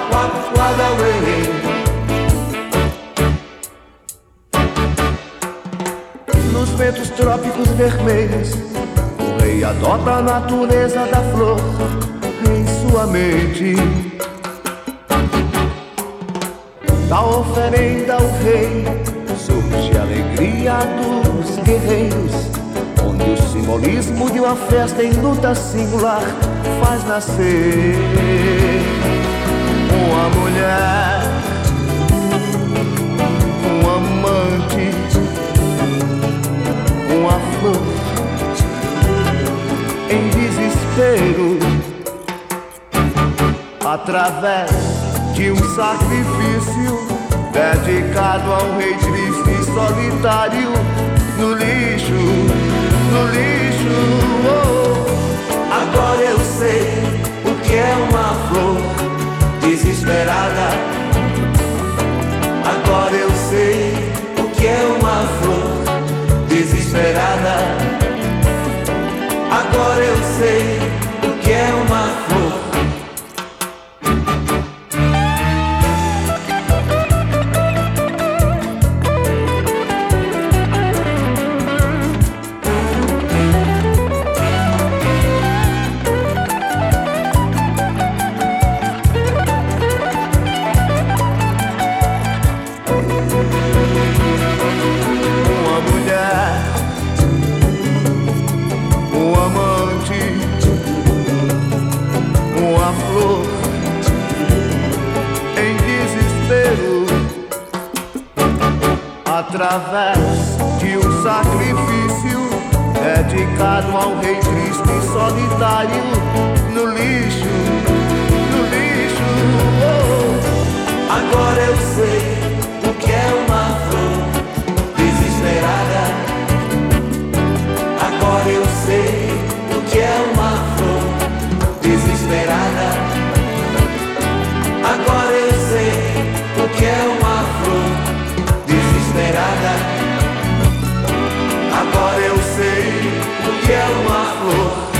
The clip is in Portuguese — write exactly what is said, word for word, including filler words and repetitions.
walk, walk away. Nos ventos trópicos vermelhos, o rei adota a natureza da flor em sua mente. Da oferenda ao rei surge a alegria dos guerreiros, onde o simbolismo de uma festa em luta singular faz nascer uma mulher, um amante, uma flor em desespero, através de um sacrifício dedicado a um rei triste e solitário. No lixo, no lixo, oh. Agora eu sei o que é uma flor desesperada. Agora eu sei o que é uma flor desesperada. Agora eu sei o que é uma flor. Através de um sacrifício dedicado a um rei triste e solitário. No lixo, no lixo, oh. Agora eu sei o que é uma flor desesperada. Agora eu sei o que é uma flor desesperada. Agora eu sei o que é uma flor desesperada. Agora eu sei o que é uma flor